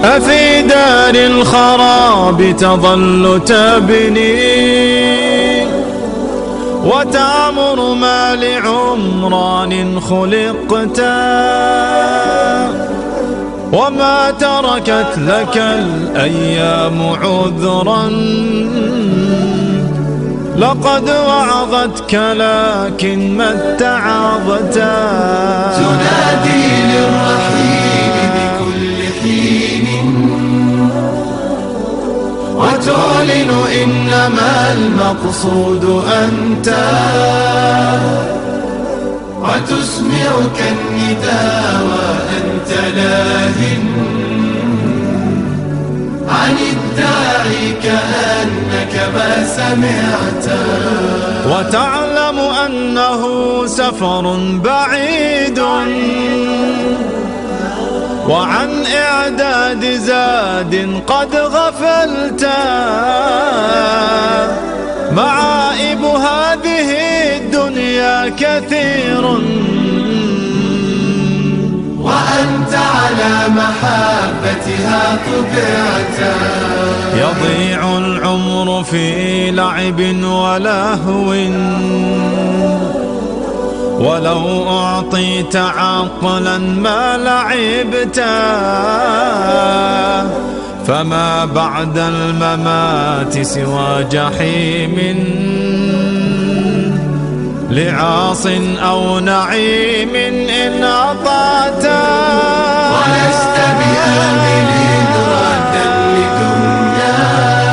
أفي دار الخراب تظل تبني وتعمر ما لعمران خلقتا وما تركت لك الأيام عذرا لقد وعظتك لكن ما اتعظتا تنادي للرحيل بكل حين وتعلن إنما المقصود أنت وتسمعك النداء وأنت لاه عن الداعي كأنك ما سمعت وتعلم أنه سفر بعيد وعن إعداد زاد قد غفلت معائب هذه الدنيا كثير وأنت على محبتها طبعت يضيع العمر في لعب ولهو ولو أعطيت عقلا ما لعبت فما بعد الممات سوى جحيم لعاص أو نعيم إن أطعت ولست بآمل ردا لدنيا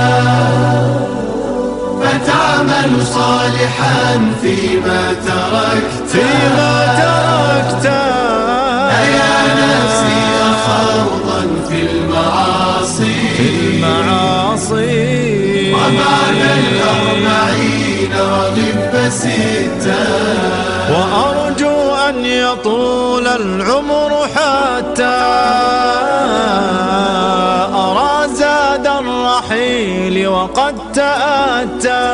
فتعمل صالحا فيما تركت أيا نفسي خوضا في المعاصي وبعد 40 وغب 6 وأرجو أن يطول العمر حتى أرى زاد الرحيل وقد تأتى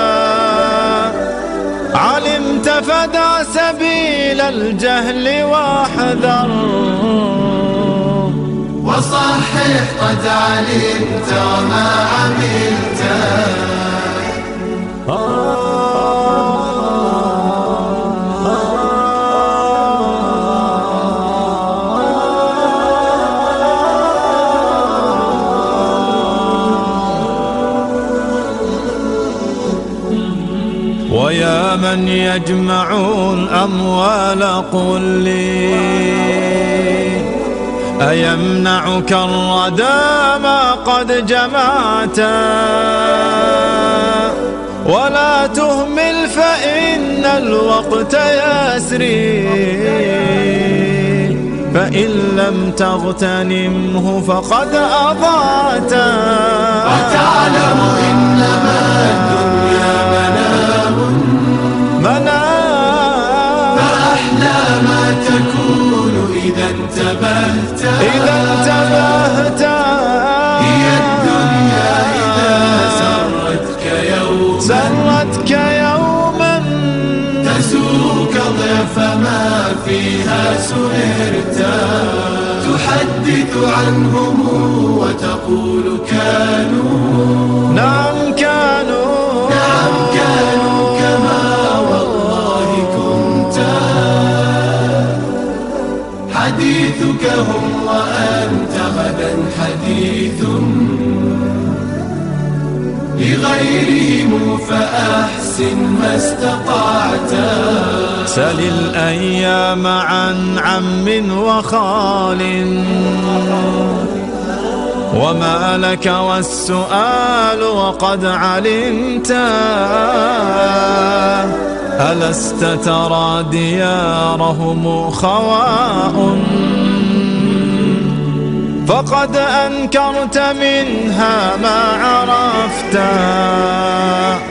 علمت فدع سبيل الجهل واحذر وصحح قد علمت وما عملت ويا من يجمع الأموال قل لي أيمنعك الردى ما قد جمعت ولا تهمل فإن الوقت يسري فإن لم تغتنمه فقد أضعت وتعلم إنما الدنيا منام فأحلى ما تكون إذا انتبهت هي الدنيا إذا سرتك يوما تسوك ضعف ما فيها سهرت تحدث عنهم وتقول كانوا نعم كانوا كما والله كنت حديثك هم وأنت غدا حديث لغيرهم فأحسن ما استطعت سل الأيام عن عم وخال وما لك والسؤال وقد علمت ألست ترى ديارهم خواء فقد أنكرت منها ما عرفت